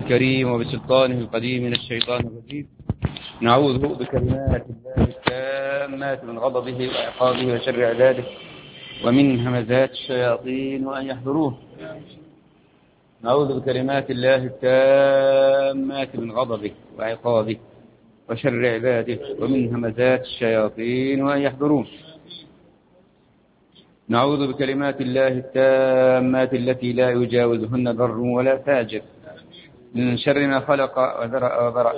الكريم وبسلطانه القديم من الشيطان الرجيم. نعوذ بكلمات الله التامات من غضبه وعقابه وشر عباده ومن همزات الشياطين وأن يحضروه. نعوذ بكلمات الله التامات من غضبه وعقابه وشر عباده ومن همزات الشياطين وأن يحضرون. نعوذ بكلمات الله التامات التي لا يجاوزهن بر ولا فاجر من شر ما خلق وذرأ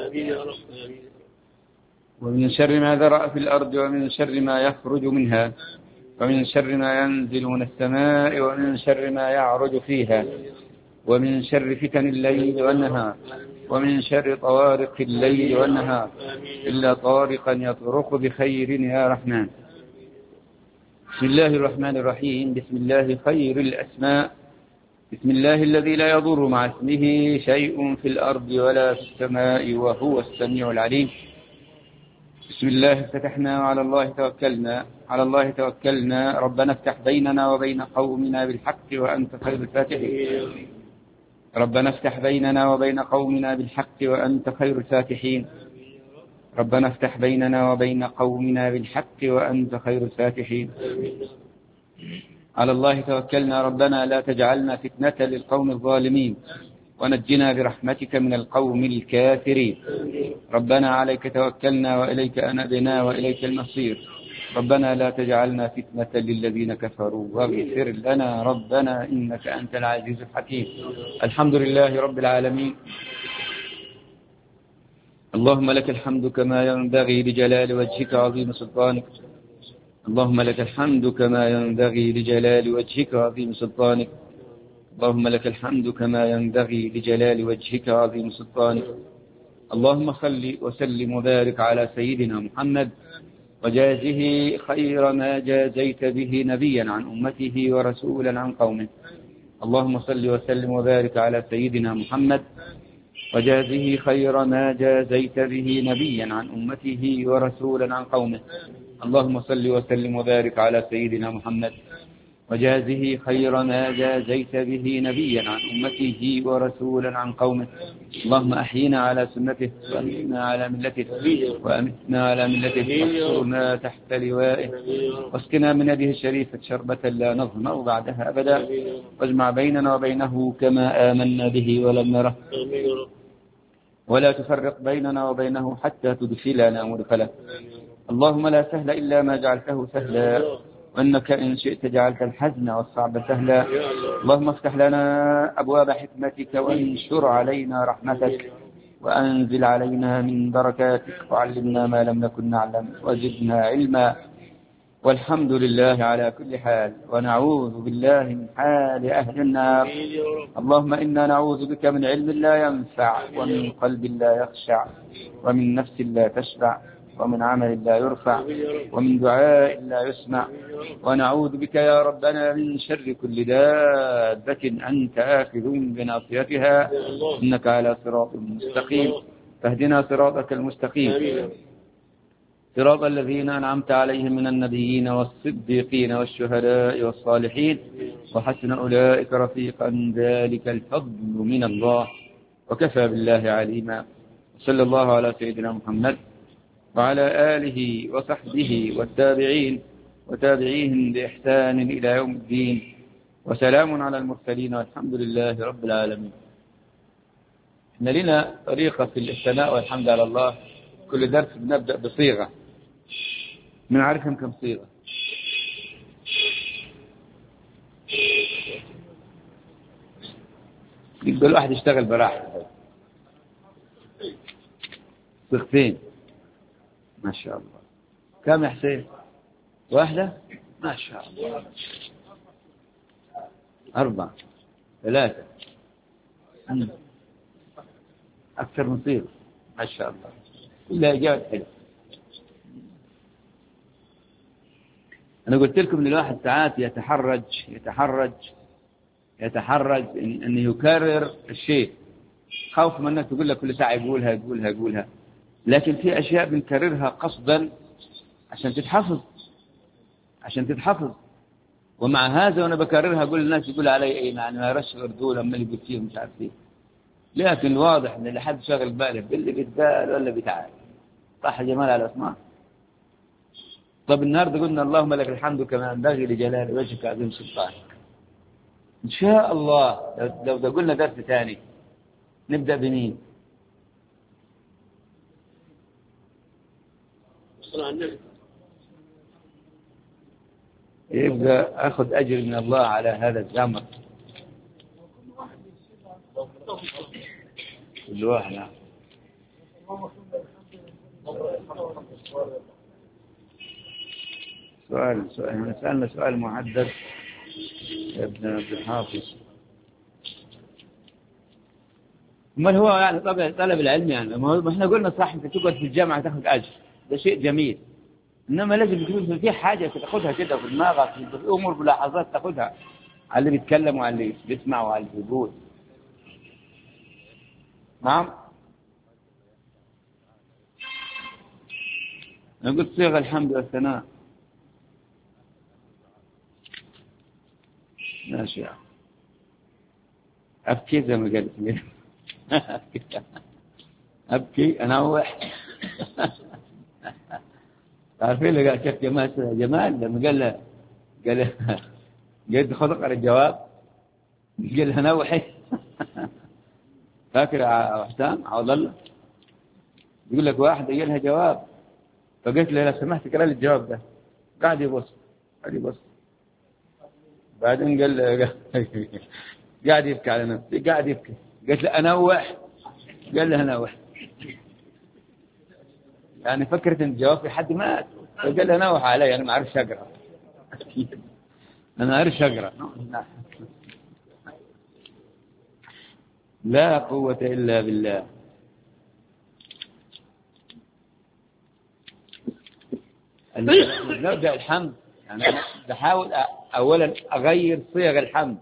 ومن شر ما ذرأ في الأرض ومن شر ما يخرج منها ومن شر ما ينزل من السماء ومن شر ما يعرج فيها ومن شر فتن الليل والنهار ومن شر طوارق الليل والنهار إلا طارقا يطرق بخير يا رحمن. بسم الله الرحمن الرحيم. بسم الله خير الأسماء. بسم الله الذي لا يضر مع اسمه شيء في الأرض ولا في السماء وهو السميع العليم. بسم الله افتتحنا وعلى الله توكلنا ربنا افتح بيننا وبين قومنا بالحق وأنت خير الفاتحين. ربنا افتح بيننا وبين قومنا بالحق وأنت خير الفاتحين. ربنا افتح بيننا وبين قومنا بالحق وأنت خير الفاتحين. على الله توكلنا ربنا لا تجعلنا فتنة للقوم الظالمين ونجنا برحمتك من القوم الكافرين. ربنا عليك توكلنا وإليك أنبنا وإليك المصير. ربنا لا تجعلنا فتنة للذين كفروا واغفر لنا ربنا إنك أنت العزيز الحكيم. الحمد لله رب العالمين. اللهم لك الحمد كما ينبغي لجلال وجهك عظيم سلطانك. اللهم لك الحمد كما ينبغي لجلال وجهك عظيم سلطانك. اللهم لك الحمد كما ينبغي لجلال وجهك عظيم سلطانك. اللهم صل وسلم وبارك على سيدنا محمد وجازه خير ما جازيت به نبيا عن أمته ورسولا عن قومه. اللهم صل وسلم وبارك على سيدنا محمد وجازه خير ما جازيت به نبيا عن أمته ورسولا عن قومه. اللهم صل وسلم وبارك على سيدنا محمد وجازه خير ما جازيت به نبيا عن أمته ورسولا عن قومه. اللهم أحينا على سنته وأمتنا على ملته واحشرنا تحت لوائه واسقنا من يده الشريفة شربة لا نظمأ بعدها أبدا واجمع بيننا وبينه كما آمنا به ولم نره ولا تفرق بيننا وبينه حتى تدخلنا مدخله. اللهم لا سهل إلا ما جعلته سهلا وإنك إن شئت جعلت الحزن والصعب سهلا. اللهم افتح لنا أبواب حكمتك وانشر علينا رحمتك وأنزل علينا من بركاتك وعلمنا ما لم نكن نعلم وزدنا علما. والحمد لله على كل حال ونعوذ بالله من حال أهل النار. اللهم إنا نعوذ بك من علم لا ينفع ومن قلب لا يخشع ومن نفس لا تشبع ومن عمل لا يرفع ومن دعاء لا يسمع. ونعوذ بك يا ربنا من شر كل دابة أنت آخذ بناصيتها إنك على صراط مستقيم. فاهدنا صراطك المستقيم صراط الذين أنعمت عليهم من النبيين والصديقين والشهداء والصالحين وحسن أولئك رفيقا ذلك الفضل من الله وكفى بالله عليما. صلى الله على سيدنا محمد وعلى آله وصحبه والتابعين وتابعيهم بإحسان إلى يوم الدين وسلام على المرسلين والحمد لله رب العالمين. إحنا لنا طريقة في الثناء والحمد على الله. كل درس بنبدأ بصيغة من عارفهم كم صيغة. يبقى الواحد يشتغل براحته. صيغتين ما شاء الله. كم يا حسين؟ واحدة ما شاء الله. 4 3 أكثر من صيغة ما شاء الله. كلها إجابة حلوة. أنا قلت لكم إن الواحد ساعات يتحرج إن يكرر الشيء خوف من أنك تقول لك كل ساعة يقولها. لكن في أشياء بنكررها قصدا عشان تتحفظ. ومع هذا وأنا بكررها أقول للناس يقول علي إيه يعني ما يرش غردول أما اللي يقول فيه مش عارف إيه. لكن واضح ان اللي حد شاغل باله باللي بيتقال ولا بيتعال. صح جمال على الاسماء. طب النهارده قلنا اللهم لك الحمد كما ينبغي لجلال وجهك عظيم سلطانك. ان شاء الله لو ده قلنا درس ثاني نبدا بمين؟ يبقى اخذ اجر من الله على هذا الامر. كل واحد سؤال سألنا سؤال محدد يا ابن عبد الحافظ. ما هو يعني طبعا طلب العلم يعني ما احنا قلنا صح انت تقعد في الجامعة تاخذ اجر ده شيء جميل، انما لازم يكون في حاجة تاخذها كده في دماغك، في امور ملاحظات تاخذها على اللي بيتكلم وعلى اللي بيسمع وعلى اللي بيقول. نعم انا قلت صيغ الحمد والثناء ماشي يعني. ابكي زي ما قلت لي ابكي انوح تعرفين اللي قال شيخ جمال لما قال خلق على الجواب قال لها نوحي فاكر يا حسام عوض الله يقول لك واحد قال لها جواب فقلت له لو سمحت اقرا لي الجواب ده، قاعد يبص بعدين قاعد يبكي على نفسه قاعد يبكي. قلت له انوح قال لها نوح يعني فكرت ان الجواب في حد مات فقال لها نوح علي انا ما اعرفش اقرا انا ما اعرفش اقرا. لا قوة الا بالله. نبدأ الحمد يعني بحاول اولا اغير صيغ الحمد.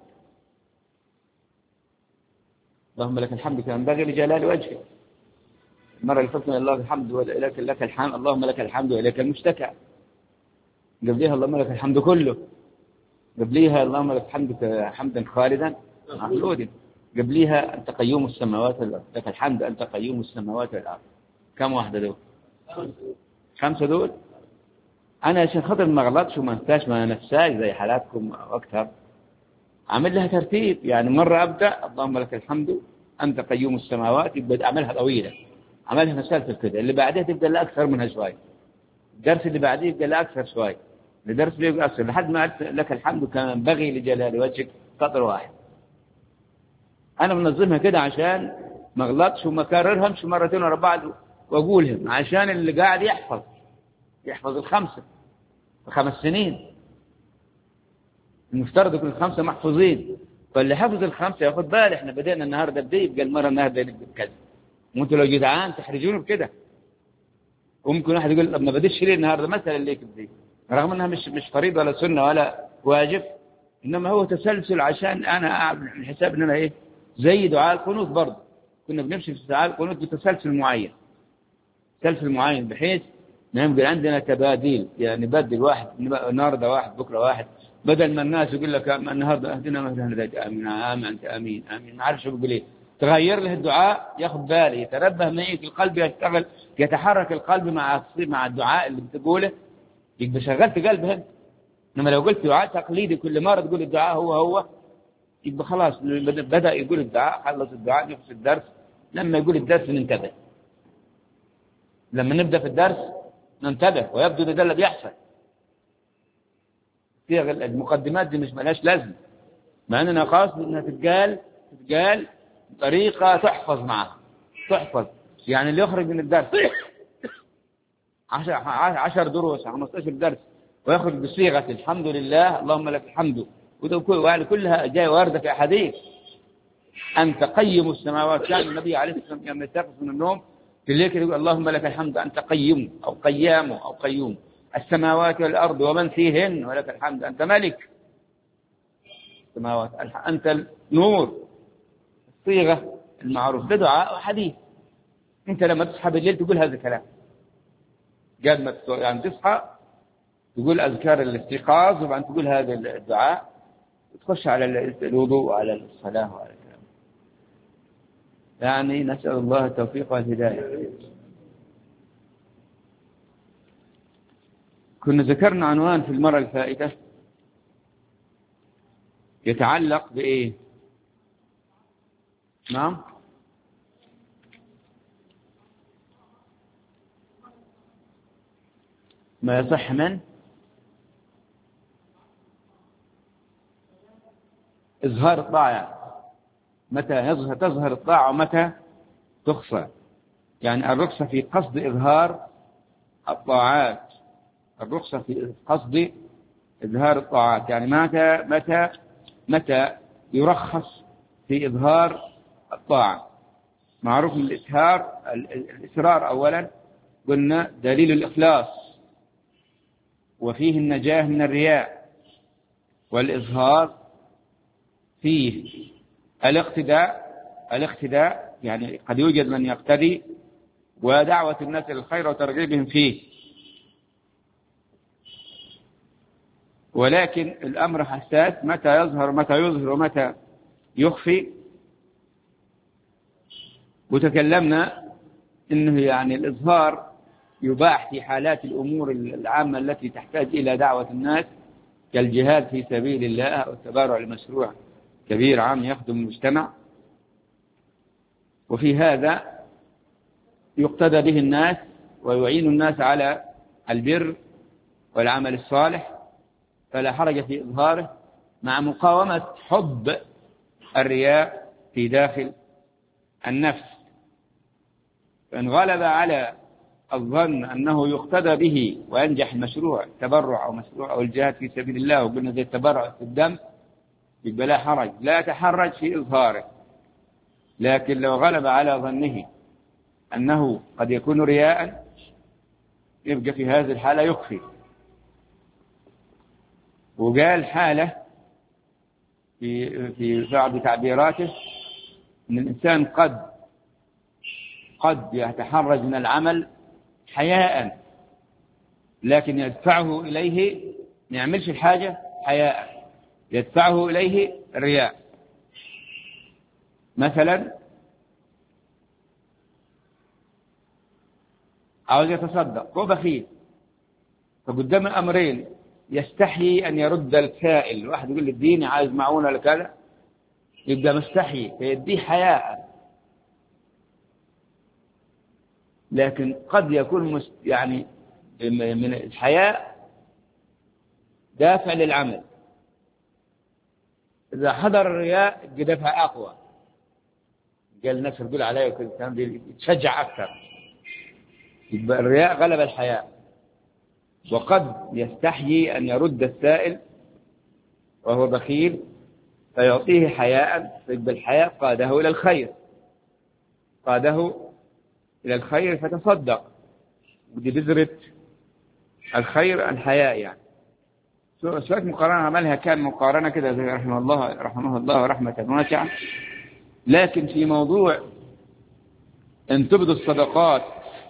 اللهم لك الحمد كما ينبغي لجلال وجهك. المرة اللي فاتت الله الحمد ولك لك الحمد اللهم لك الحمد واليك المشتكى. قبليها اللهم لك الحمد كله. قبليها اللهم لك الحمد حمدا خالدا مخلودا. قبليها أنت قيوم السماوات والأرض لك الحمد أنت قيوم السماوات والأرض. كم واحدة دول؟ 5 دول. أنا عشان خاطر ما غلطش وما انساش ما نفساش زي حالاتكم وأكثر عمل لها ترتيب. يعني مرة أبدأ اللهم لك الحمد أنت قيوم السماوات يبدأ أعملها طويلة عملها مسلسل كده. اللي بعدها تبدأ لا أكثر منها شوي. الدرس اللي بعديه يبقى لا أكثر شوي. الدرس بيبقى أكثر لحد ما لك الحمد كما ينبغي لجلال وجهك سطر واحد. أنا منظمها كده عشان ما اغلطش وما كررهمش مرتين ورا بعض وأقولهم عشان اللي قاعد يحفظ ال5 في 5 سنين. المفترض يكون ال5 محفوظين. فاللي حفظ ال5 ياخد باله احنا بدأنا النهارده بدي يبقى المرة النهارده نبدأ بكذا. وانتوا لو جدعان تحرجوني بكده. وممكن واحد يقول طب ما بديش ليه النهارده مثلا ليك بدي رغم انها مش فريضه ولا سنه ولا واجب، انما هو تسلسل عشان انا اعمل الحساب ان انا ايه زي دعاء القنوت برضه كنا بنمشي في دعاء القنوت بتسلسل معين. تسلسل معين بحيث نبقى عندنا تباديل يعني بدل واحد النهارده واحد بكره واحد بدل ما الناس يقول لك النهارده اهدنا مثلا هداك امين انت امين ما عارف شو بيقول ايه تغير له الدعاء ياخذ باله يتنبه معي القلب يشتغل يتحرك القلب مع الدعاء اللي بتقوله يبقى شغلت قلبه. انما لو قلت دعاء تقليدي كل مره تقول الدعاء هو يبقى خلاص بدا يقول الدعاء خلص الدعاء نفس الدرس. لما يقول الدرس ننتبه. لما نبدا في الدرس ننتبه ويبدو ده اللي بيحصل. المقدمات دي مش ملهاش لازمه مع اننا قاصد انها تتقال بطريقه تحفظ معها تحفظ. يعني اللي يخرج من الدرس 10 دروس 15 درس ويخرج بصيغه الحمد لله اللهم لك الحمد وده كلها جايه وارده في احاديث. انت قيم السماوات. كان النبي عليه الصلاه والسلام لما يستيقظ من النوم في الليل يقول اللهم لك الحمد انت قيم او قيام او قيوم السماوات والارض ومن فيهن ولك الحمد انت ملك السماوات انت النور. الصيغه المعروف ده دعاء وحديث. انت لما تصحى بالليل تقول هذا الكلام قبل ما يعني تصحى تقول اذكار الاستيقاظ وبعدين تقول هذا الدعاء وتخش على الوضوء وعلى الصلاه وعلى الكلام. يعني نسأل الله التوفيق والهداية. كنا ذكرنا عنوان في المرة الفائتة يتعلق بإيه؟ نعم، ما يصح من إظهار الطاعة، متى تظهر الطاعة ومتى تخفى. يعني الرخصة في قصد إظهار الطاعات، الرخصة في قصد إظهار الطاعات، يعني متى يرخص في إظهار الطاعة. معروف الإصرار أولا قلنا دليل الإخلاص وفيه النجاة من الرياء، والإظهار فيه الاقتداء يعني قد يوجد من يقتدي، ودعوة الناس للخير وترغيبهم فيه. ولكن الأمر حساس، متى يظهر ومتى يخفي. وتكلمنا إنه يعني الإظهار يباح في حالات الأمور العامة التي تحتاج إلى دعوة الناس، كالجهاد في سبيل الله والتبرع لمشروع كبير عام يخدم المجتمع، وفي هذا يقتدى به الناس ويعين الناس على البر والعمل الصالح، فلا حرج في إظهاره، مع مقاومة حب الرياء في داخل النفس. فإن غلب على الظن أنه يقتدى به وينجح المشروع، التبرع أو مشروع أو الجهاد في سبيل الله، وقلنا زي التبرع في الدم، يبقى لا حرج، لا يتحرج في إظهاره. لكن لو غلب على ظنه أنه قد يكون رياء، يبقى في هذه الحالة يخفي. وقال حالة في بعض تعبيراته أن الإنسان قد يتحرج من العمل حياء، لكن يدفعه إليه، ما يعملش الحاجة حياء، يدفعه إليه الرياء. مثلا عاوز يتصدق، هو بخيل، فقدام أمرين، يستحيي أن يرد السائل، واحد يقول لي اديني عايز معونة لكذا، يبقى مستحيي فيديه حياء. لكن قد يكون يعني من الحياء دافع للعمل، إذا حضر الرياء دفع أقوى، قال الناس يقول عليه وكذا كان يتشجع أكثر، يبقى الرياء غلب الحياء. وقد يستحيي أن يرد السائل وهو بخيل فيعطيه حياء، فيبقى الحياء قاده إلى الخير فتصدق، ودي بذرة الخير الحياء. يعني شوية مقارنة عملها، كان مقارنة كده زي رحمه الله رحمة واسعة. لكن في موضوع إن تبدوا الصدقات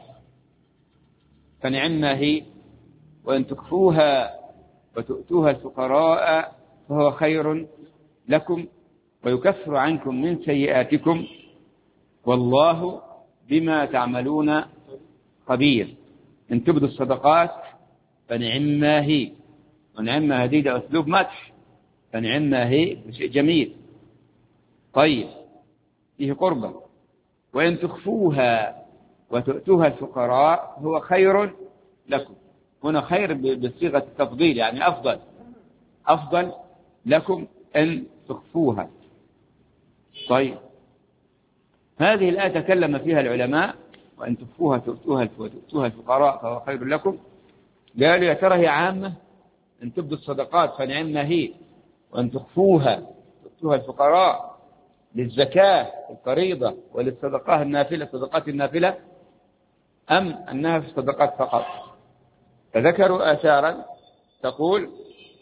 فنعما هي، وإن تخفوها وتؤتوها الفقراء فهو خير لكم ويكفر عنكم من سيئاتكم والله بما تعملون خبير. إن تبدوا الصدقات فنعما هي، ونعما هدي ده أسلوب مدح، فنعما هي شيء جميل طيب فيه قربة. وإن تخفوها وتؤتوها الفقراء هو خير لكم، هنا خير بصيغة التفضيل، يعني أفضل لكم أن تخفوها. طيب هذه الآية تكلم فيها العلماء، وأن تخفوها وتؤتوها الفقراء فهو خير لكم. قالوا يا ترى هي عامة، أن تبدوا الصدقات فنعما هي، وأن تخفوها وتؤتوها الفقراء للزكاة الفريضة وللصدقات النافلة، أم أنها في الصدقات فقط؟ فذكروا آثارا تقول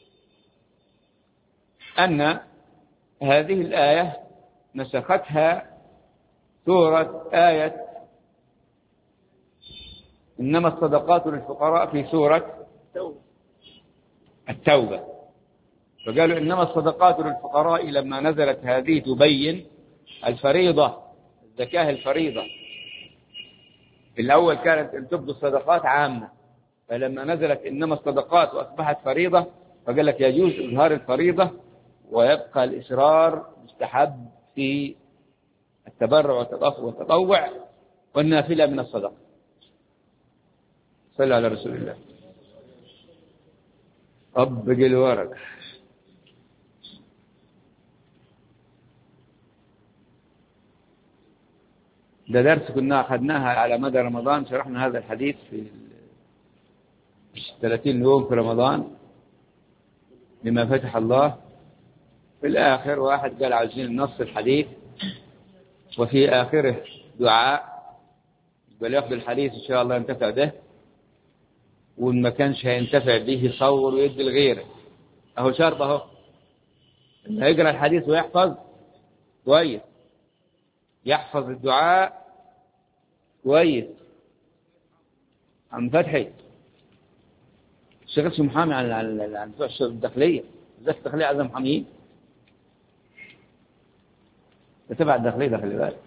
أن هذه الآية نسختها آية إنما الصدقات للفقراء في سورة التوبة. فقالوا إنما الصدقات للفقراء لما نزلت هذه تبين الفريضة زكاة الفريضة. الأول كانت أن تبدو الصدقات عامة، فلما نزلت إنما الصدقات وأصبحت فريضة فقال لك يجوز إظهار الفريضة ويبقى الإسرار مستحب في التبرع والتطوع والنافلة من الصدقة. صلى على رسول الله. طبق الورق. ده درس كنا أخذناها على مدى رمضان، شرحنا هذا الحديث في 30 يوم في رمضان لما فتح الله. في الآخر واحد قال عايزين نص الحديث وفي آخره دعاء، بل يأخذ الحديث إن شاء الله ينتفع به، وإن ما كانش هينتفع به يصور ويدي لغيره. أهو شرط أهو، هيقرأ الحديث ويحفظ كويس، يحفظ الدعاء كويس. عم فتحي اشتغلت محامي عن بتوع الداخلية، بالذات الداخلية عايزة محاميين، تبع الداخلية ده خلي بالك.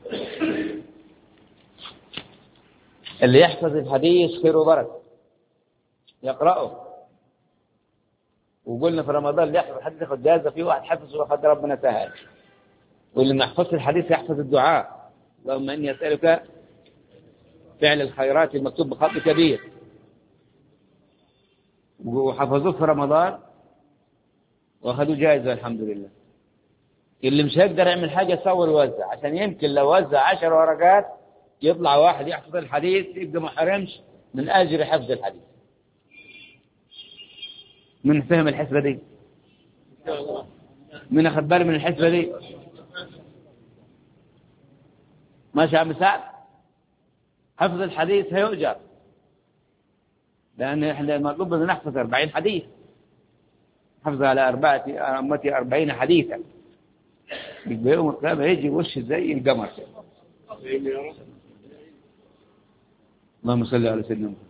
اللي يحفظ الحديث خير وبركة يقرأه. وقلنا في رمضان اللي يحفظ الحديث ياخد جائزة، في واحد حفظ وأخذ ربنا سهل. واللي ما يحفظش الحديث يحفظ الدعاء، اللهم إني أسألك فعل الخيرات المكتوب بخط كبير، وحفظوه في رمضان وأخذوا جائزة الحمد لله. اللي مش هيقدر يعمل حاجة يصور ويوزع، عشان يمكن لو وزع 10 ورقات يطلع واحد يحفظ الحديث يبقى ما حرمش من أجر حفظ الحديث. من فهم الحسبة دي؟ من أخذ باله من الحسبة دي؟ ماشي يا عم سعد؟ حفظ الحديث هيؤجر، لأن إحنا مطلوب أن نحفظ 40 حديث، حفظ على 40 حديثا، يبقى يوم القيامة يجي وش زي القمر. اللهم صل على سيدنا محمد.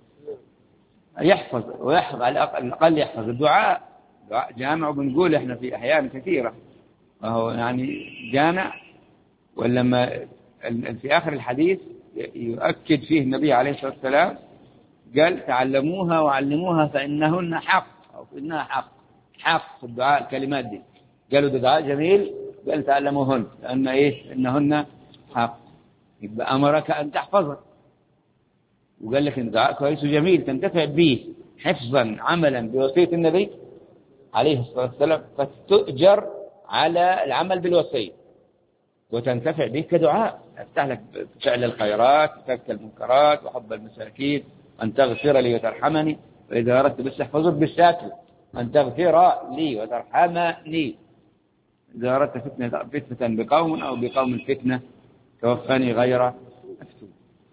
يحفظ ويحفظ على الأقل يحفظ الدعاء، دعاء جامع، وبنقول إحنا في أحيان كثيرة وهو يعني جامع. ولما في آخر الحديث يؤكد فيه النبي عليه الصلاة والسلام قال تعلموها وعلموها فإنهن حق، أو فإنها حق في الدعاء. الكلمات دي قالوا ده دعاء جميل، قال تعلموهن لأن إيه؟ إنهن حق. يبقى أمرك أن تحفظها، وقال لك إن دعاء كويس وجميل تنتفع به حفظا عملا بوصية النبي عليه الصلاة والسلام، فتؤجر على العمل بالوصية وتنتفع به كدعاء. يفتح لك فعل الخيرات، ترك المنكرات، وحب المساكين، أن تغفر لي وترحمني، وإذا أردت بس احفظك بالشاكل، أن تغفر لي وترحمني، إذا أردت فتنة بقوم أو بقوم فتنة توفني غير مفتون.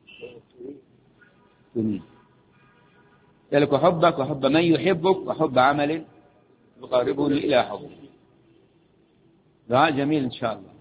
ذلك حبك وحب من يحبك وحب عمل يقاربني إلى حبك. دعاء جميل إن شاء الله.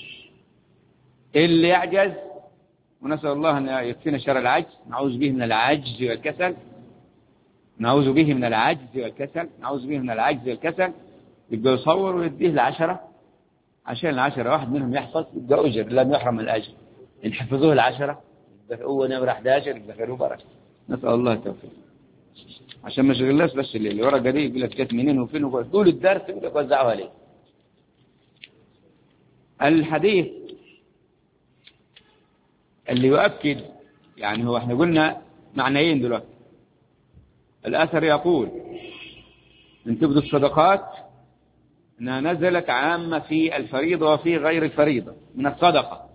اللي يعجز، ونسأل الله أن يكفينا شر العجز، نعوذ به من العجز والكسل، نعوذ به من العجز والكسل، نعوذ به من العجز والكسل. يبقى يصور ويديه 10 عشان 10 واحد منهم يحفظ، يبقى أجر لم يحرم الأجر. إن حفظوه 10 يبقى هو نمرة 11 يبقى خير وبركة. نسأل الله التوفيق. عشان ما شغلناش بس اللي ورقة دي يقول لك جت منين وفين، وطول الدرس يقول لك وزعوها ليه. الحديث اللي يؤكد يعني هو احنا قلنا معنيين دلوقتي. الأثر يقول ان تبدو الصدقات انها نزلت عامة في الفريضة وفي غير الفريضة من الصدقة،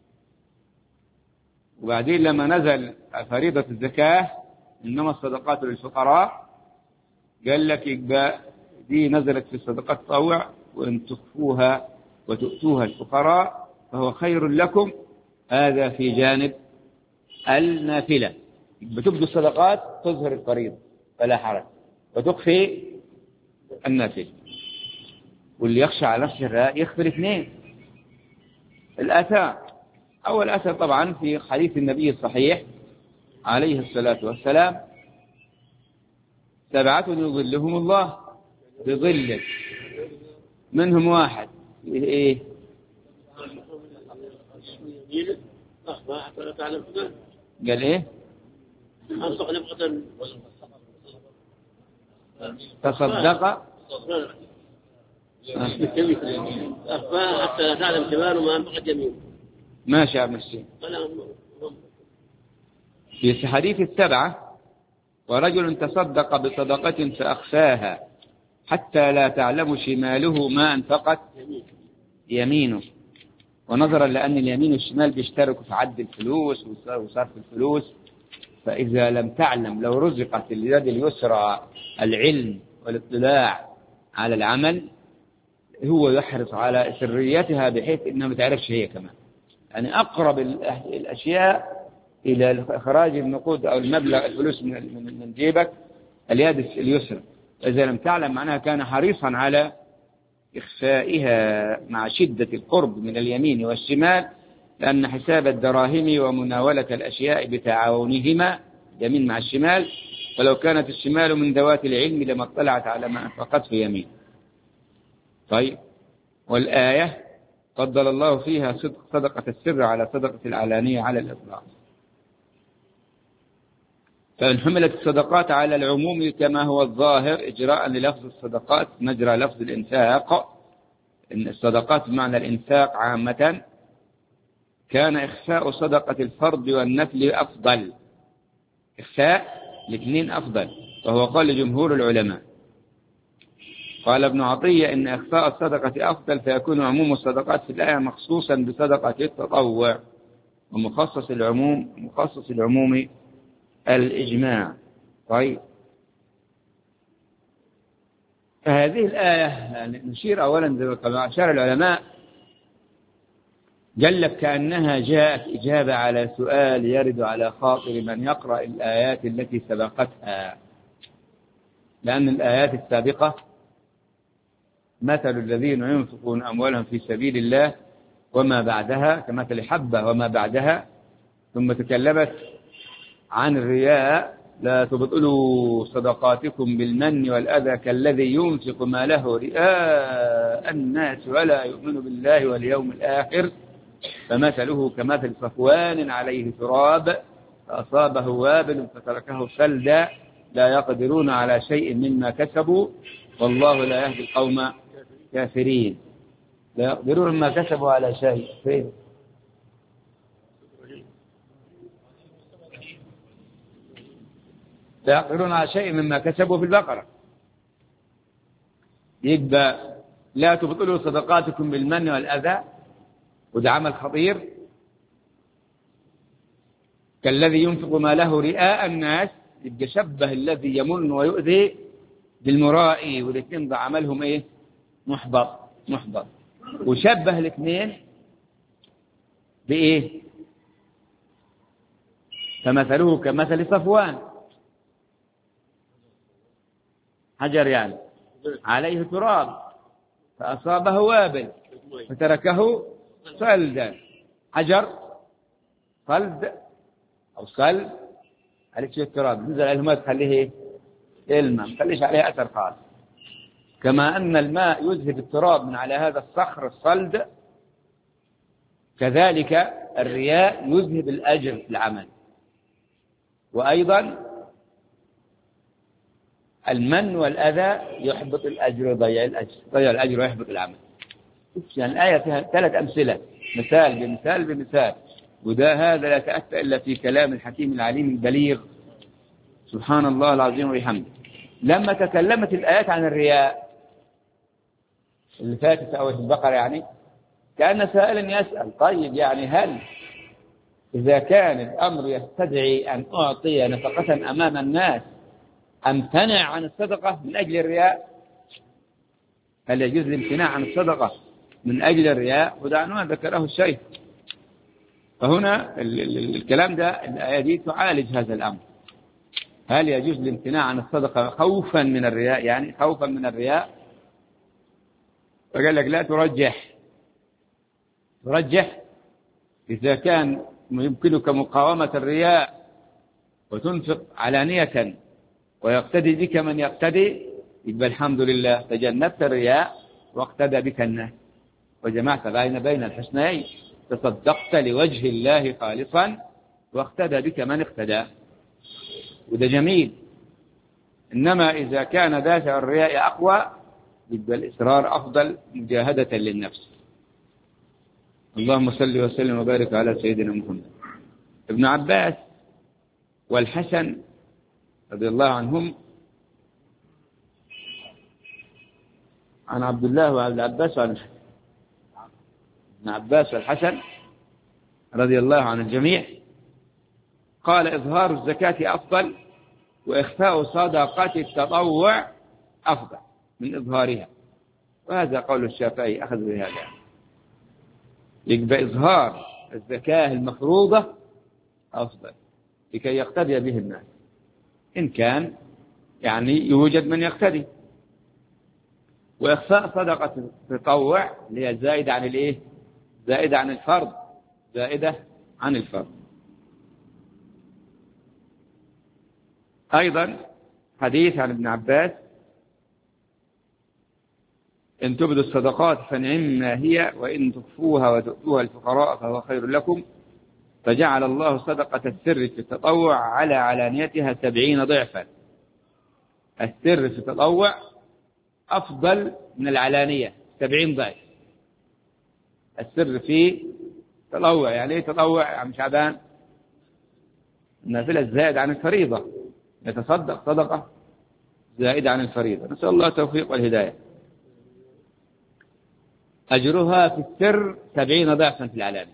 وبعدين لما نزل فريضة الزكاة إنما الصدقات للفقراء قال لك يبقى دي نزلت في الصدقات التطوع، وإن تخفوها وتؤتوها الفقراء فهو خير لكم، هذا في جانب النافلة. بتبدو الصدقات تظهر الفريضة فلا حرج، وتخفي النافلة. واللي يخشى على نفسه الرياء يخفي الاثنين. الآثار، أول أثر طبعا في حديث النبي الصحيح عليه الصلاة والسلام: 7 يظلهم الله بظله، منهم واحد إيه؟ أخفى حتى لا تعلم شماله. قال إيه؟ أنفق نفقة تصدق أخفى حتى لا تعلم شماله ما أنفقت يمينه. ماشي يا ابن السين. في حديث السبعة: ورجل تصدق بصدقة فأخفاها حتى لا تعلم شماله ما أنفقت يمينه. ونظرا لأن اليمين والشمال بيشتركوا في عد الفلوس وصرف الفلوس، فإذا لم تعلم، لو رزقت اليد اليسرى العلم والاطلاع على العمل، هو يحرص على سريتها بحيث إنها ما تعرفش هي كمان. يعني أقرب الأشياء إلى إخراج النقود أو المبلغ الفلوس من جيبك اليد اليسرى. إذا لم تعلم معناها كان حريصا على إخفائها مع شدة القرب من اليمين والشمال، لأن حساب الدراهم ومناولة الأشياء بتعاونهما يمين مع الشمال، ولو كانت الشمال من ذوات العلم لما اطلعت على ما أنفقت في يمين. طيب، والآية فضل الله فيها صدقة السر على صدقة العلانية على الإطلاق. فإن حملت الصدقات على العموم كما هو الظاهر إجراء للفظ الصدقات مجرى لفظ الإنفاق، إن الصدقات بمعنى الإنفاق عامة، كان إخفاء صدقة الفرض والنفل أفضل. إخفاء الاثنين أفضل، وهو قول جمهور العلماء. قال ابن عطية إن إخفاء الصدقة أفضل، فيكون عموم الصدقات في الآية مخصوصا بصدقة التطوع، ومخصص العموم الإجماع. طيب، فهذه الآية نشير أولا كما أشار العلماء جلت كأنها جاءت إجابة على سؤال يرد على خاطر من يقرأ الآيات التي سبقتها، لأن الآيات السابقة مثل الذين ينفقون أموالهم في سبيل الله وما بعدها كمثل حبة وما بعدها، ثم تكلمت عن الرياء: لا تبطلوا صدقاتكم بالمن والأذى كالذي ينفق ماله رئاء الناس ولا يؤمن بالله واليوم الآخر، فمثله كمثل صفوان عليه تراب فأصابه وابل فتركه صلدا لا يقدرون على شيء مما كسبوا والله لا يهدي القوم الكافرين. لا يقدرون مما كسبوا على شيء. فين؟ لا يقدرون على شيء مما كسبوا في البقرة. يبقى لا تبطلوا صدقاتكم بالمن والأذى، وده عمل خطير، كالذي ينفق ماله رئاء الناس، يبقى شبه الذي يمن ويؤذي بالمرائي، والاثنين ده عملهم ايه؟ محبط. وشبه الاثنين بايه؟ فمثله كمثل صفوان، حجر يعني عليه تراب فأصابه وابل فتركه صلدا. حجر صلد أو صلد عليك شوية تراب، نزل عليه الماء تخليه الماء، ما تخليش عليه أثر خاص. كما أن الماء يذهب التراب من على هذا الصخر الصلد، كذلك الرياء يذهب الأجر في العمل. وأيضا المن والأذى يحبط الأجر ويضيع الأجر ويحبط العمل. يعني الآية فيها 3 أمثلة، مثال بمثال بمثال، هذا لا يتأتى إلا في كلام الحكيم العليم البليغ سبحان الله العظيم وبحمده. لما تكلمت الآيات عن الرياء اللي فاتت أو في البقرة، يعني كأن سائلا يسأل: طيب يعني هل إذا كان الأمر يستدعي أن أعطي نفقة أمام الناس أمتنع عن الصدقة من أجل الرياء؟ هل يجوز الامتناع عن الصدقة من أجل الرياء؟ وده عنوان ذكره الشيخ. فهنا الكلام ده، الآية دي تعالج هذا الأمر. هل يجوز الامتناع عن الصدقة خوفا من الرياء؟ يعني خوفا من الرياء. فقال لك لا ترجح إذا كان يمكنك مقاومة الرياء وتنفق علانية ويقتدي بك من يقتدي، يبقى الحمد لله تجنبت الرياء واقتدى بك الناس وجمعت بين الحسنيين. تصدقت لوجه الله خالصا واقتدى بك من اقتدى، وده جميل. إنما إذا كان دافع الرياء أقوى يبقى الإصرار أفضل مجاهدة للنفس. اللهم صل وسلم وبارك على سيدنا محمد. ابن عباس والحسن رضي الله عنهم، عن عبد الله وعبد العباس وعن الحسن، ابن عباس والحسن رضي الله عن الجميع، قال إظهار الزكاة أفضل وإخفاء صدقة التطوع أفضل من إظهارها، وهذا قول الشافعي أخذ بهذا. يبقى إظهار الزكاة المفروضة أفضل لكي يقتدي به الناس، إن كان يعني يوجد من يقتدي. وإخفاء صدقة التطوع اللي هي زائدة عن الإيه؟ زائدة عن الفرض، زائدة عن الفرض. أيضا حديث عن ابن عباس: إن تبدوا الصدقات فنعما هي وإن تخفوها وتؤتوها الفقراء فهو خير لكم، فجعل الله صدقة السر في التطوع على علانيتها 70 ضعفا. السر في التطوع أفضل من العلانية 70 ضعف. السر في تطوع يعني إيه تطوع يا عم شعبان؟ النافلة الزائد عن الفريضة، يتصدق صدقة زائدة عن الفريضة. نسأل الله التوفيق والهداية. أجرها في السر 70 ضعفا في العلانية.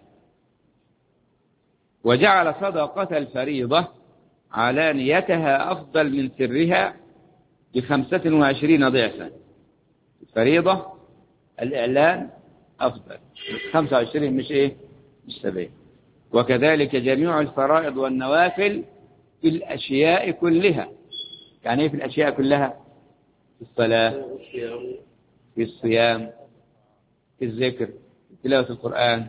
وجعل صدقة الفريضة علانيتها أفضل من سرها ب25 ضعفا. الفريضة الإعلان أفضل، 25 مش إيه؟ مش 70. وكذلك جميع الفرائض والنوافل في الأشياء كلها. يعني إيه في الأشياء كلها؟ في الصلاة، في الصيام، في الذكر، في تلاوة القرآن،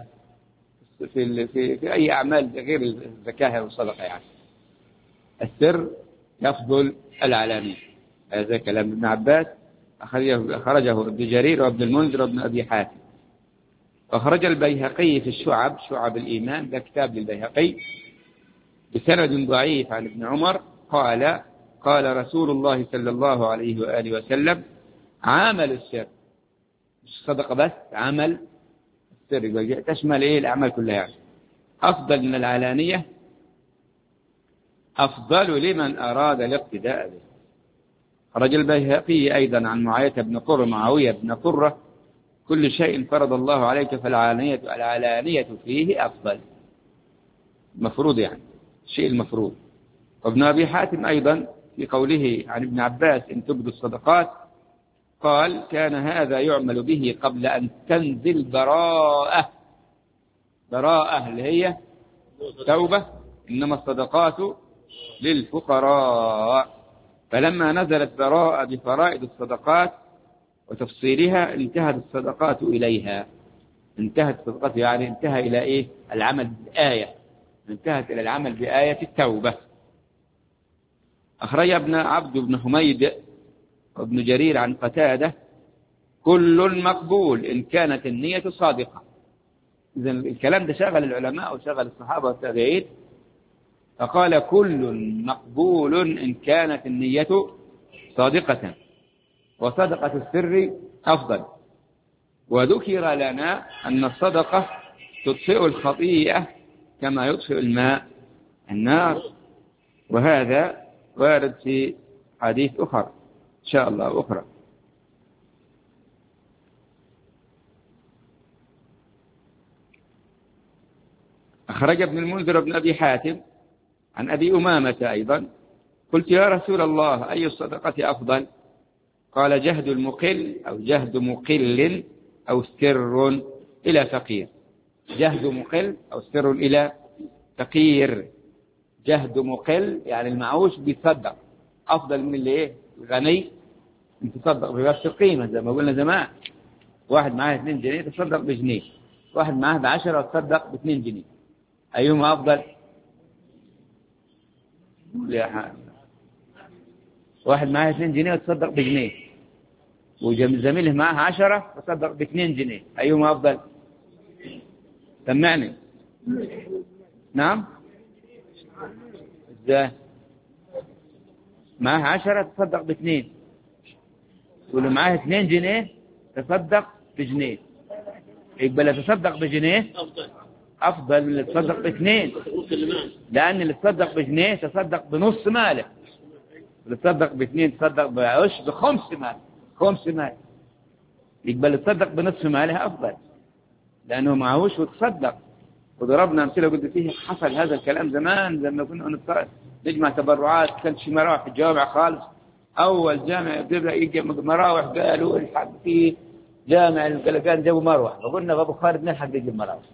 في أي أعمال غير الزكاة والصدقة. يعني السر يفضل العلانية. هذا كلام ابن عباس، أخرجه ابن جرير وابن المنذر وابن أبي حاتم. أخرج البيهقي في الشعب، شعب الإيمان، ده كتاب للبيهقي، بسند ضعيف عن ابن عمر قال رسول الله صلى الله عليه وآله وسلم: عمل السر، مش صدقة بس، عمل السر تشمل إيه؟ الأعمال كلها. يعني أفضل من العلانية، أفضل لمن أراد الاقتداء به. خرج البيهقي أيضا عن معاوية بن قرة: كل شيء فرض الله عليك فالعلانية فيه أفضل. مفروض يعني الشيء المفروض. وابن أبي حاتم أيضا في قوله عن ابن عباس: إن تبدوا الصدقات، قال: كان هذا يعمل به قبل أن تنزل براءة اللي هي توبة، إنما الصدقات للفقراء. فلما نزلت براءة بفرائض الصدقات وتفصيلها انتهت الصدقات إليها. انتهت الصدقات يعني انتهى إلى إيه؟ العمل بآية، انتهت إلى العمل بآية التوبة. أخرج ابن عبد بن حميد وابن جرير عن قتادة: كل مقبول إن كانت النية صادقة. إذن الكلام ده شغل العلماء وشغل الصحابة والتابعين، فقال: كل مقبول إن كانت النية صادقة، وصدقة السر أفضل. وذكر لنا أن الصدقة تطفئ الخطيئة كما يطفئ الماء النار، وهذا وارد في حديث أخرى إن شاء الله أخرى. أخرج ابن المنذر بن أبي حاتم عن أبي أمامة أيضا: قلت يا رسول الله أي الصدقة أفضل؟ قال: جهد المقل أو جهد مقل أو سر إلى فقير. جهد مقل أو سر إلى فقير. جهد مقل يعني المعوش بيتصدق أفضل من اللي إيه؟ الغني يتصدق بنفس القيمة. زي ما قلنا زمان، واحد معاه 2 جنيه تصدق بجنيه، واحد معاه ب10 تصدق ب2 جنيه. أيهما أفضل؟ واحد معاه 2 جنيه وتصدق بجنيه، وزميله معاه 10 تصدق ب2 جنيه. أيهما أفضل؟ سمعني. نعم ازاي؟ معاه 10 تصدق ب2، واللي معاه 2 جنيه تصدق بجنيه، يبقى اللي تصدق بجنيه أفضل من اللي تصدق ب2، لأن اللي تصدق بجنيه تصدق بنص ماله، اللي تصدق ب2 تصدق بخمس ماله، خمس ماله، يبقى اللي تصدق بنصف ماله أفضل لأنه معهوش وتصدق. وضربنا أمثلة قلت فيه حصل هذا الكلام زمان لما كنا نجمع تبرعات، كانت شي مراوح في الجامع خالص، أول جامع يبدأ يجي مراوح، قالوا الحق في جامع القلقان جابوا مروح، وقلنا أبو خالد نلحق نجيب مراوح،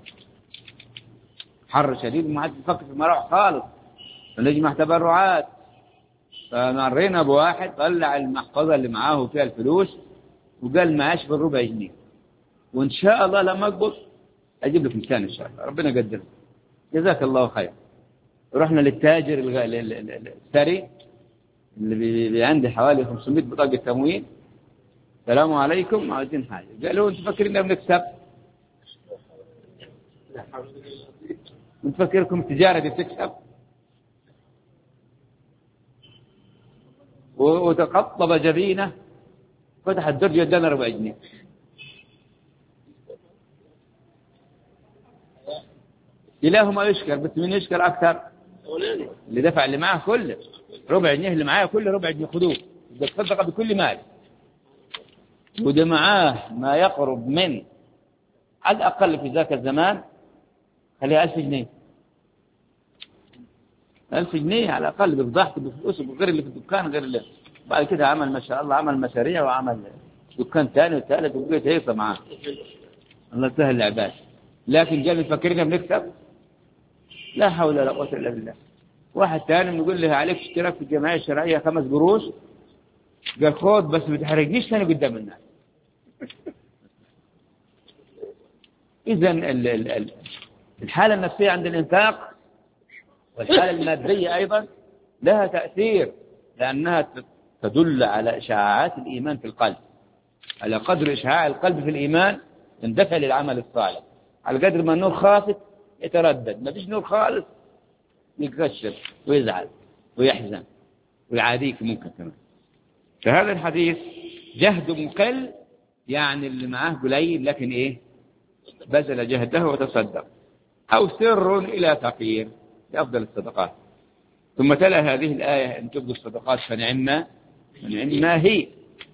حر شديد ما عاد نفكر في المراوح خالص، نجمع تبرعات. فمرينا بواحد طلع المحفظة اللي معاه فيها الفلوس وقال معاش بالربع جنيه، وإن شاء الله لما أقبض أجيب لك مكان إن شاء الله، ربنا يقدر، جزاك الله خير. رحنا للتاجر الثري اللي عنده حوالي 500 بطاقة تموين، السلام عليكم عايزين حاجة، قالوا أنت فكرنا بنكسب؟ أنت فكركم التجارة دي بتكسب؟ وتقطب جبينه، فتح الدرج ادانا 4 جنيه. إله ما يشكر، بس من يشكر أكثر؟ اللي دفع اللي معه كله 4 جنيه، اللي معاه كله 4 جنيه خذوه، يتصدق بكل مال. وده معاه ما يقرب من على الأقل في ذاك الزمان خليها 1000 جنيه، 1000 جنيه على الأقل بفضحته بفلوسه، غير اللي في الدكان، غير اللي بعد كده عمل ما شاء الله، عمل مشاريع وعمل دكان ثاني وثالث وبقيت هيصة معاه، الله سهل العباد. لكن جاء يفكرنا بنكسب، لا حول ولا قوة إلا بالله. واحد ثاني بنقول له عليك اشتراك في الجمعية الشرعية 5 قروش، قال خذ بس ما تحرجنيش ثاني قدام الناس. إذا الحالة النفسية عند الإنفاق والحالة المادية أيضا لها تأثير، لأنها تدل على إشعاعات الإيمان في القلب. على قدر إشعاع القلب في الإيمان يندفع للعمل الصالح، على قدر ما النور خافت يتردد، ما فيش نور خالص يتغشر ويزعل ويحزن ويعاديك ممكن كمان. فهذا الحديث جهد مقل، يعني اللي معاه قليل لكن إيه بذل جهده وتصدق، أو سر إلى فقير لأفضل الصدقات. ثم تلا هذه الآية إن تبدوا الصدقات فنعم ما هي.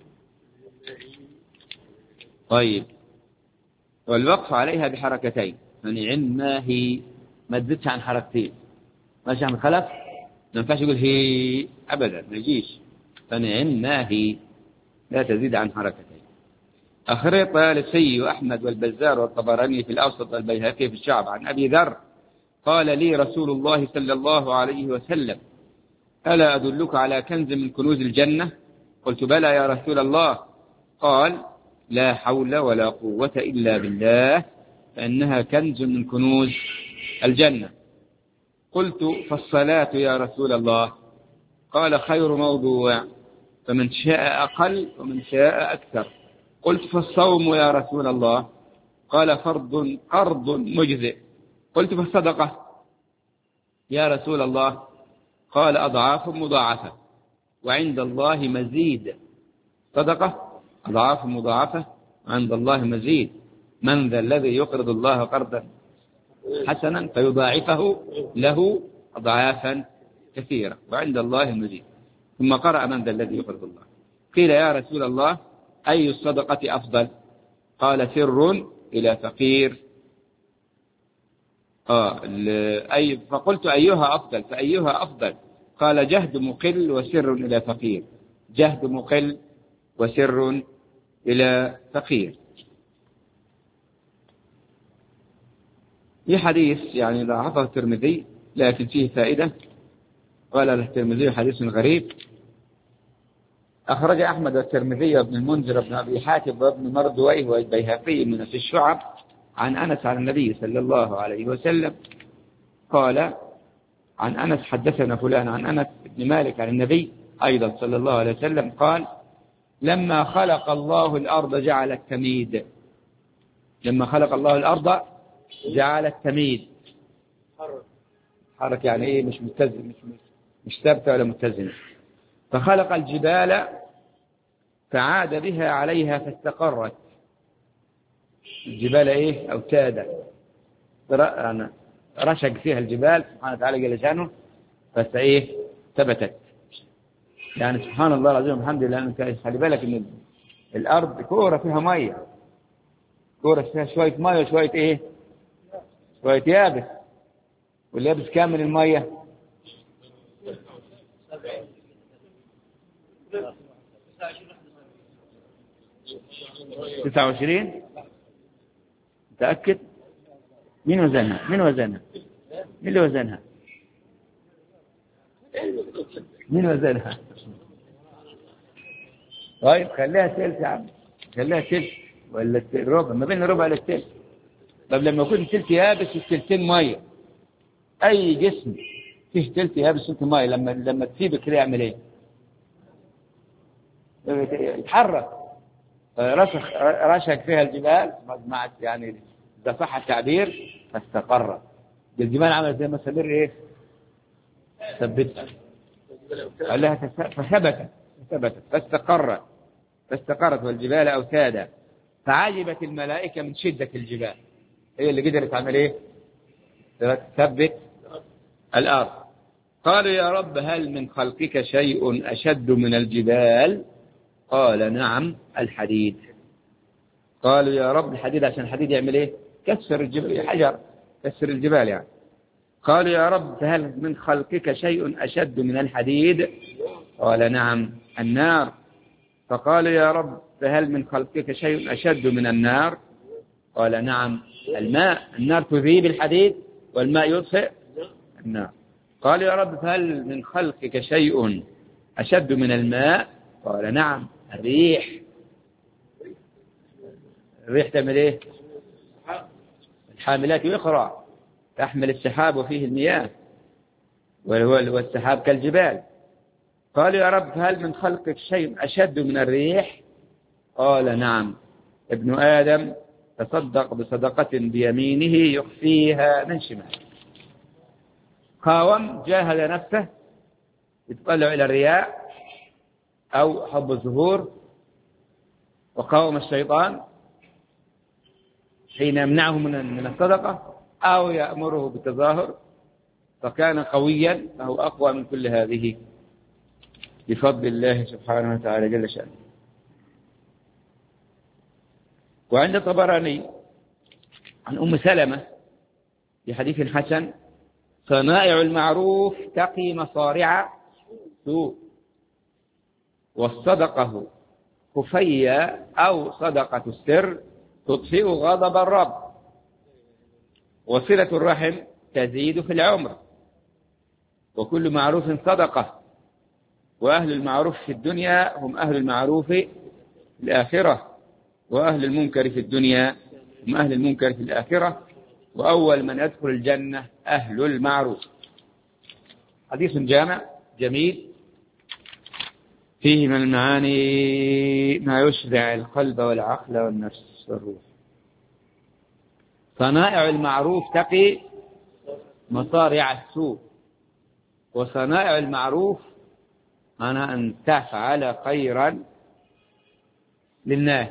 طيب، والوقف عليها بحركتين، فنعم ما هي، ما تزيدش عن حركتين، ماشي عم خلف، ما ينفعش يقول هي أبدا، ما يجيش، فنعم ما هي لا تزيد عن حركتين. أخرج للسي وأحمد والبزار والطبراني في الأوسط والبيهقي في الشعب عن أبي ذر قال لي رسول الله صلى الله عليه وسلم ألا أدلك على كنز من كنوز الجنة؟ قلت بلى يا رسول الله. قال لا حول ولا قوة إلا بالله، فإنها كنز من كنوز الجنة. قلت فالصلاة يا رسول الله؟ قال خير موضوع، فمن شاء أقل ومن شاء أكثر. قلت فالصوم يا رسول الله؟ قال قرض مجزئ. قلت فالصدقة يا رسول الله؟ قال أضعاف مضاعفة وعند الله مزيد. صدقة أضعاف مضاعفة وعند الله مزيد، من ذا الذي يقرض الله قرضا حسنا فيضاعفه له أضعافا كثيرة وعند الله مزيد. ثم قرأ من ذا الذي يقرض الله. قيل يا رسول الله أي الصدقة أفضل؟ قال سر إلى فقير. فقلت أيها أفضل؟ فأيها أفضل؟ قال جهد مقل وسر إلى فقير، جهد مقل وسر إلى فقير. في حديث يعني ضعفه الترمذي لكن فيه فائدة، قال الترمذي حديث غريب. أخرج أحمد والترمذي وابن المنذر وابن أبي حاتم وابن مردويه والبيهقي من في الشعب عن أنس عن النبي صلى الله عليه وسلم قال عن أنس حدثنا فلان عن أنس بن مالك عن النبي أيضا صلى الله عليه وسلم قال لما خلق الله الأرض جعل التميد، لما خلق الله الأرض جعل التمييز حرك يعني إيه مش متزن مش ثابتة ولا متزنة. فخلق الجبال فعاد بها عليها فاستقرت. الجبال إيه أوتادا رشق فيها الجبال سبحانه وتعالى جل شأنه فإيه ثبتت. يعني سبحان الله العظيم الحمد لله. أنت خلي بالك إن الأرض كورة فيها مية، كورة فيها شوية مية وشوية إيه شوية يابس، واليابس كامل المية 29. متأكد؟ مين وزنها؟ مين اللي وزنها؟ مين وزنها؟ طيب خليها تلت يا عم، خليها تلت ولا الربع، ما بين الربع للتلت. طب لما يكون تلت يابس والتلتين ميه، اي جسم فيه تلت يابس وتلت ميه لما تسيبه كده يعمل ايه؟ يتحرك. رشق فيها الجبال مع يعني ده صح التعبير فاستقر. الجبال عملت زي مسامير ايه ثبتها، قال لها فثبتت فاستقرت والجبال أوتادا فعجبت الملائكة من شدة الجبال. هي اللي قدرت تعمل ايه تثبت الأرض. قالوا يا رب هل من خلقك شيء أشد من الجبال؟ قال نعم الحديد. قالوا يا رب الحديد عشان الحديد يعمل ايه كسر الجبال، حجر كسر الجبال يعني. قالوا يا رب فهل من خلقك شيء أشد من الحديد؟ قال نعم النار. فقالوا يا رب فهل من خلقك شيء أشد من النار؟ قال نعم الماء. النار تذيب الحديد والماء يطفئ النار. قال يا رب فهل من خلقك شيء أشد من الماء؟ قال نعم الريح. الريح تعمل ايه الحاملات يقرأ تحمل السحاب وفيه المياه والسحاب كالجبال. قال يا رب هل من خلقك شيء أشد من الريح؟ قال نعم ابن آدم تصدق بصدقة بيمينه يخفيها من شماله. قاوم جاهد نفسه يتطلع إلى الرياء أو حب الظهور، وقاوم الشيطان حين يمنعه من الصدقة أو يأمره بالتظاهر، فكان قويا فهو أقوى من كل هذه بفضل الله سبحانه وتعالى جل شأنه. وعند الطبراني عن أم سلمة في حديث حسن صنائع المعروف تقي مصارع سوء، والصدقة خفية أو صدقة السر تطفئ غضب الرب، وصلة الرحم تزيد في العمر، وكل معروف صدقة، وأهل المعروف في الدنيا هم أهل المعروف في الآخرة، وأهل المنكر في الدنيا هم أهل المنكر في الآخرة، وأول من يدخل الجنة أهل المعروف. حديث جامع جميل فيه من المعاني ما يشبع القلب والعقل والنفس والروح. صنائع المعروف تقي مصارع السوء، وصنائع المعروف أنا أن تفعل خيرا للناس،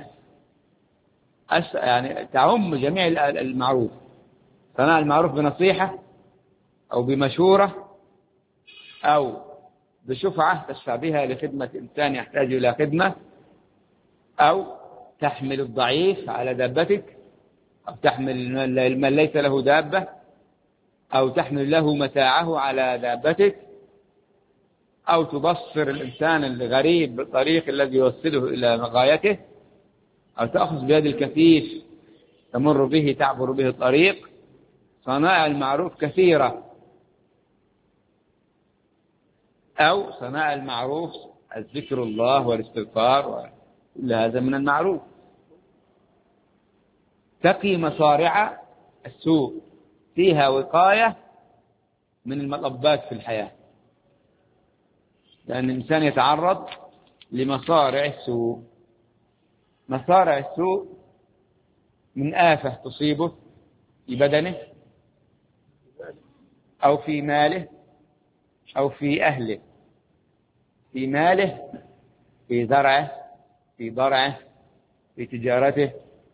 يعني تعم جميع المعروف. صنائع المعروف بنصيحة أو بمشورة أو بشفعة تشفع بها لخدمة إنسان يحتاج إلى خدمة، أو تحمل الضعيف على دابتك، أو تحمل من ليس له دابة، أو تحمل له متاعه على دابتك، أو تبصر الإنسان الغريب بالطريق الذي يوصله إلى غايته، أو تأخذ بيد الكفيف تمر به تعبر به الطريق. صنائع المعروف كثيرة. أو صنائع المعروف الذكر الله والاستغفار كل هذا من المعروف. تقي مصارع السوء فيها وقاية من المطبات في الحياة، لأن الإنسان يتعرض لمصارع السوء. مصارع السوء من آفة تصيبه في بدنه أو في ماله أو في أهله. في ماله، في زرعه، في ضرعه، في تجارته،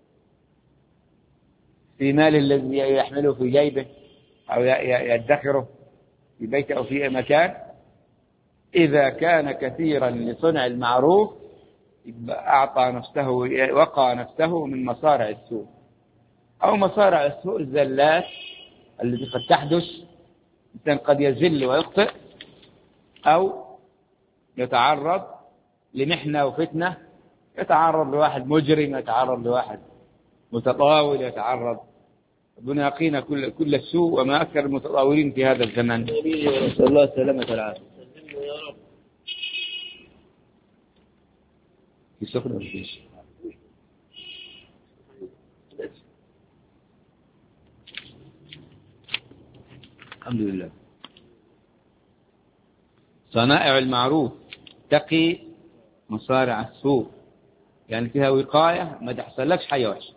في ماله الذي يحمله في جيبه أو يدخره في بيته أو في مكان. إذا كان كثيرا لصنع المعروف أعطى نفسه، وقى نفسه من مصارع السوء. أو مصارع السوء الزلات التي قد تحدث، الإنسان قد يزل ويخطئ أو يتعرض لمحنة وفتنة، يتعرض لواحد مجرم، يتعرض لواحد متطاول، يتعرض. ربنا يقينا كل السوء، وما أكثر المتطاولين في هذا الزمان. نسأل الله السلامة والعافية. في سخن ولا فيش؟ الحمد لله. صنائع المعروف تقي مصارع السوء، يعني فيها وقاية ما تحصلكش حاجة وحشة.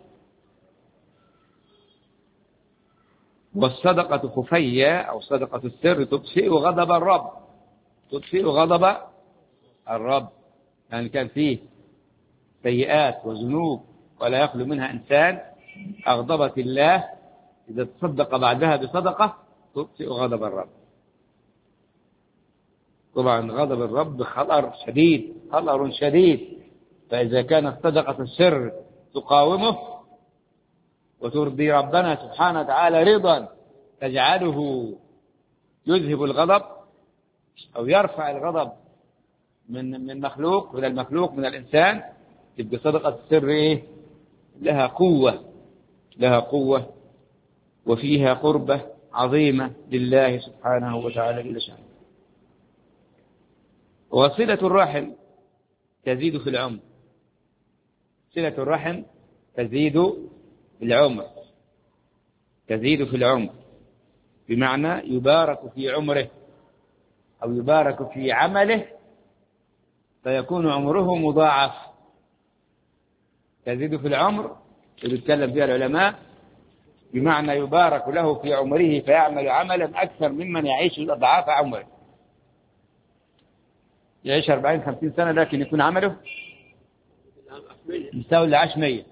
والصدقة خفية أو صدقة السر تطفئ غضب الرب، تطفئ غضب الرب. يعني كان فيه سيئات وذنوب ولا يخلو منها إنسان أغضبت الله، إذا تصدق بعدها بصدقة تطفئ غضب الرب. طبعا غضب الرب خطر شديد، خطر شديد. فإذا كانت صدقة السر تقاومه وترضي ربنا سبحانه وتعالى رضا تجعله يذهب الغضب أو يرفع الغضب من مخلوق، من المخلوق من الإنسان، تبقى صدقة السر إيه؟ لها قوة، لها قوة وفيها قربة عظيمة لله سبحانه وتعالى جل شأنه. وصلة الرحم تزيد في العمر، صلة الرحم تزيد في العمر، تزيد في العمر، بمعنى يبارك في عمره أو يبارك في عمله فيكون عمره مضاعف. تزيد في العمر اللي يتكلم فيها العلماء بمعنى يبارك له في عمره فيعمل عملا أكثر ممن يعيش أضعاف عمره. يعيش 40-50 سنة لكن يكون عمله يساوي اللي عاش 100.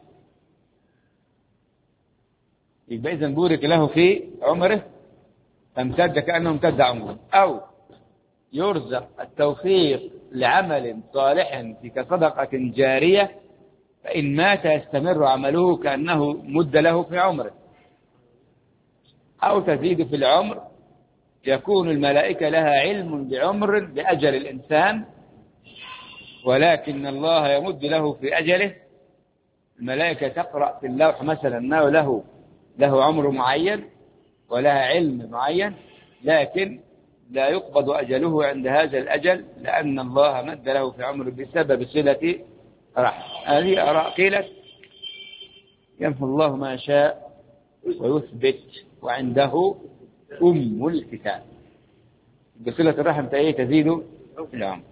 يبقى إذن بورك له في عمره فامتد كأنه امتد عمره. أو يرزق التوفيق لعمل صالح كصدقة جارية، فإن مات يستمر عمله كأنه مد له في عمره. أو تزيد في العمر، يكون الملائكة لها علم بعمر بأجل الإنسان، ولكن الله يمد له في أجله. الملائكة تقرأ في اللوح مثلا أنه له عمر معين ولها علم معين، لكن لا يقبض أجله عند هذا الأجل، لأن الله مد له في عمره بسبب صلة رحم. هذه آراء قيلت يمحو الله ما شاء ويثبت وعنده أم الكتاب. بصلة الرحم تزيد في العمر.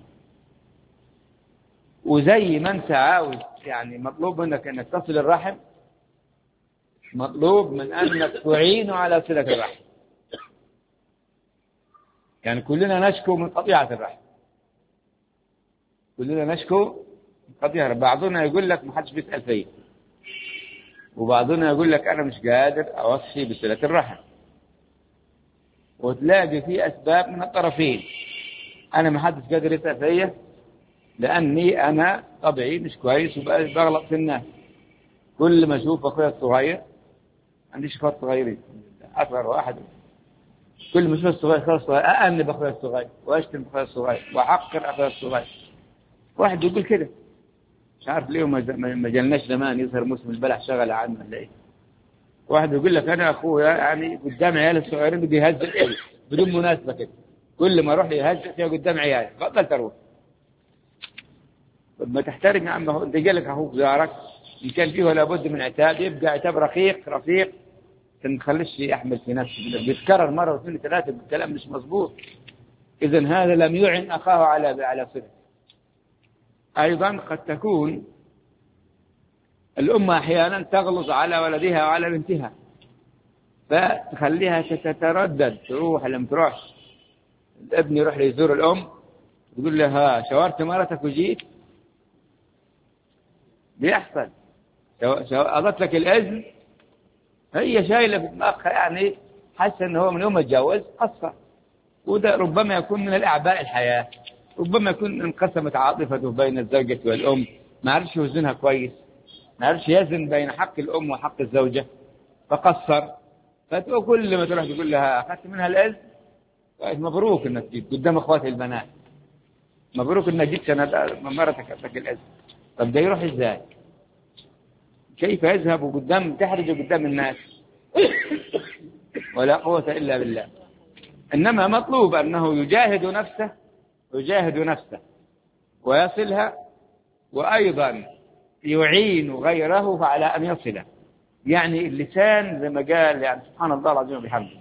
وزي ما أنت عاوز يعني مطلوب منك أنك تصل الرحم، مطلوب من أنك تعين على صلة الرحم. يعني كلنا نشكو من قطيعة الرحم، كلنا نشكو من قطيعة الرحم. بعضنا يقول لك ما حدش بيسأل فيا، وبعضنا يقول لك أنا مش قادر أوصي بصلة الرحم. وتلاقي في أسباب من الطرفين. أنا ما حدش قادر يسأل فيا لأني أنا طبعي مش كويس وبغلط في الناس. كل ما أشوف أخويا الصغير، عنديش أخوات صغيرين، أصغر واحد، كل ما أشوف الصغير أأنب أخويا الصغير وأشتم أخويا الصغير وأحقر أخويا الصغير. واحد يقول كده، مش عارف ليه ما جلناش زمان يظهر موسم البلح شغل عنه ولا إيه. واحد يقول لك أنا أخويا يعني قدام عيال الصغيرين بدي يهزئ بدون مناسبة كده، كل ما أروح يهزئ فيها قدام عيالي، بطل تروح. ما تحترم يا عم، أنت جالك أخوك زارك، إن كان فيه لابد من عتاب يبقى عتاب رفيق، ما تخليش يحمل في نفسه، بيتكرر مرة واثنين وثلاثة بالكلام مش مظبوط. إذن هذا لم يعن أخاه على صلة. أيضا قد تكون الأمة أحيانا تغلظ على ولدها وعلى بنتها، فتخليها تتردد، تروح لم تروحش. الابن يروح يزور الأم تقول لها شاورت مرتك وجيت؟ بيحصل. أضت لك الإذن، هي شايلة في دماغها يعني حاسة إن هو من يوم ما اتجوز قصر. وده ربما يكون من الأعباء الحياة، ربما يكون انقسمت عاطفته بين الزوجة والأم، ما عرفش يوزنها كويس، ما عرفش يزن بين حق الأم وحق الزوجة فقصر. فتقول كل ما تروح تقول لها أخذت منها الإذن؟ مبروك إنك جيت قدام أخواتي البنات، مبروك إنك جيت مرتك أخذت الإذن. طب ده يروح إزاي؟ كيف يذهب قدام تحرج قدام الناس؟ ولا قوة إلا بالله. إنما مطلوب أنه يجاهد نفسه ويصلها، وأيضا يعين غيره على أن يصله. يعني اللسان زي ما قال يعني سبحان الله العظيم وبحمده،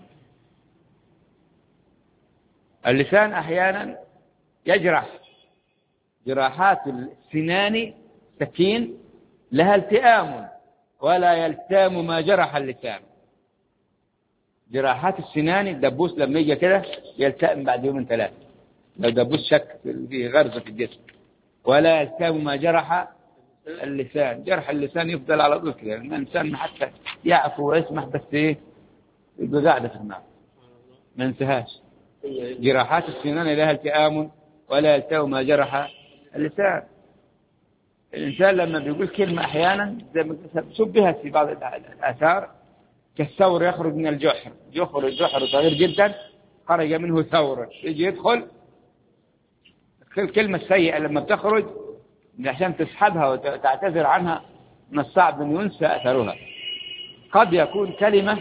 اللسان أحيانا يجرح جراحات السنان، سكين لها التئام ولا يلتام ما جرح اللسان. جراحات السنان الدبوس لما يجي كده يلتئم بعد يومين ثلاثة، لو دبوس شك في غرزة في الجسم، ولا يلتام ما جرح اللسان. جرح اللسان يفضل على طول كده، الإنسان حتى يعفو ويسمح بس إيه يبقى قاعدة في النار ما انتهاش. جراحات السنان لها التئام ولا يلتام ما جرح اللسان. الإنسان لما بيقول كلمة أحيانا زي ما شبهت في بعض الآثار كالثور يخرج من الجحر، جحر صغير جدا خرج منه ثور، يجي يدخل. الكلمة السيئة لما بتخرج عشان تسحبها وتعتذر عنها من الصعب أن ينسى أثرها. قد يكون كلمة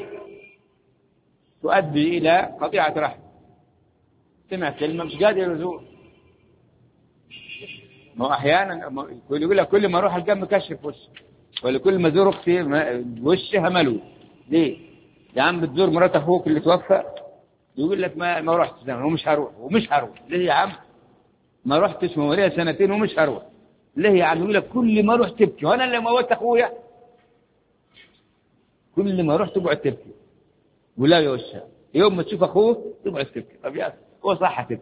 تؤدي إلى قطيعة رحم، سمع كلمة مش قادر يزور. ما هو أحيانا يقول لك كل ما أروح الجنب كشف وشه، ولا كل ما أزور أختي وشها ملو. ليه؟ يا عم بتزور مرات أخوك اللي توفى، يقول لك ما رحت زمان ومش هروح. ليه يا عم؟ ما رحتش موليها سنتين ومش هروح. ليه يا عم؟ يقول لك كل ما رحت تبكي، وأنا اللي موت أخويا. كل ما رحت تقعد تبكي ولا يوشها، يوم ما تشوف أخوه تقعد تبكي. طب يا هو صح تبكي؟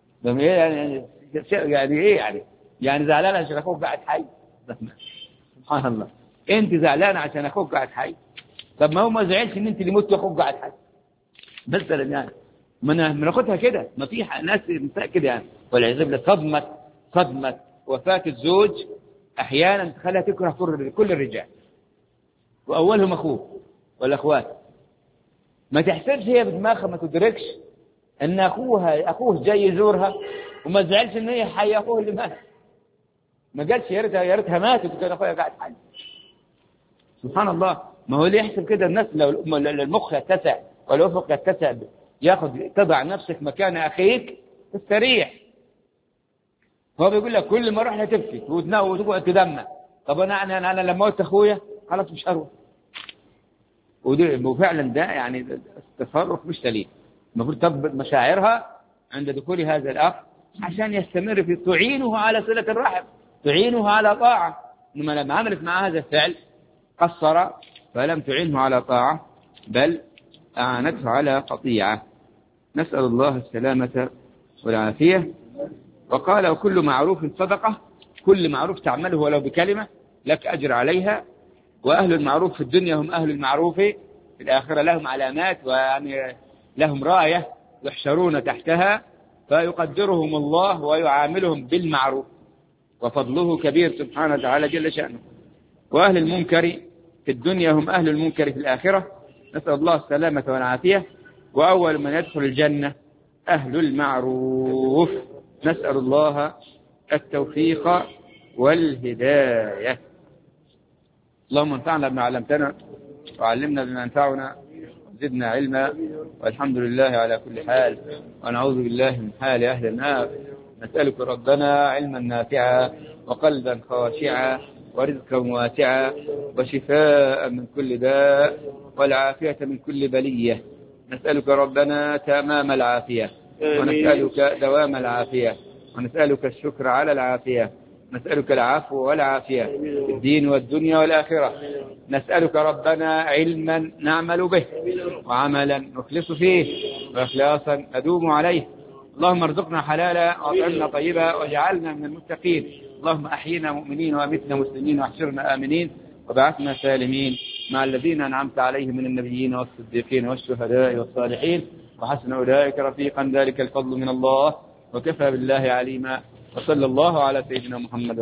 يعني إيه يعني زعلان عشان أخوك قاعد حي؟ سبحان الله، أنت زعلان عشان أخوك قاعد حي؟ طب ما هو ما زعلش إن أنت اللي مت وأخوك قاعد حي مثلا. يعني ما ناخدها كده، ما في ناس كده يعني. والعياذ بالله صدمة وفاة الزوج أحيانا تخليها تكره كل الرجال، وأولهم أخوه والأخوات. ما تحسبش هي بدماغها، ما تدركش أن أخوه جاي يزورها وما زعلش إن هي حي أخوه اللي مات. ما قالش يا ريتها ماتت وكان أخويا قاعد حي. سبحان الله. ما هو اللي يحسب كده الناس، لو المخ يتسع والأفق يتسع تضع نفسك مكان أخيك تستريح. هو بيقول لك كل ما رحنا تبكي وتقعد تدمع. طب أنا لما موت أخويا خلاص مش هروح. وفعلا ده يعني التصرف مش سليم. المفروض تضبط مشاعرها عند دخول هذا الأخ عشان يستمر في تعينه على صلة الرحم، تعينه على طاعة. إنما لما عملت مع هذا الفعل قصر فلم تعينه على طاعة بل أعانته على قطيعة. نسأل الله السلامة والعافية. وقال وكل معروف صدقة، كل معروف تعمله ولو بكلمة لك أجر عليها. وأهل المعروف في الدنيا هم أهل المعروف في الآخرة، لهم علامات ويعني لهم راية يحشرون تحتها فيقدرهم الله ويعاملهم بالمعروف، وفضله كبير سبحانه وتعالى جل شأنه. وأهل المنكر في الدنيا هم أهل المنكر في الآخرة، نسأل الله السلامة والعافية. وأول من يدخل الجنة أهل المعروف، نسأل الله التوفيق والهداية. اللهم انفعنا بما علمتنا وعلمنا بما ينفعنا وزدنا علما، والحمد لله على كل حال، ونعوذ بالله من حال أهل النار. نسألك ربنا علما نافعا وقلبا خاشعا ورزقا واسعا وشفاء من كل داء والعافية من كل بلية. نسألك ربنا تمام العافية، ونسألك دوام العافية، ونسألك الشكر على العافية، نسألك العفو والعافية في الدين والدنيا والآخرة. نسألك ربنا علما نعمل به وعملا نخلص فيه وإخلاصا ندوم عليه. اللهم ارزقنا حلالا وأطعمنا طيبا واجعلنا من المتقين. اللهم أحينا مؤمنين وأمتنا مسلمين واحشرنا آمنين وبعثنا سالمين مع الذين أنعمت عليهم من النبيين والصديقين والشهداء والصالحين وحسن أولئك رفيقا. ذلك الفضل من الله وكفى بالله عليما. وصلى الله على سيدنا محمد.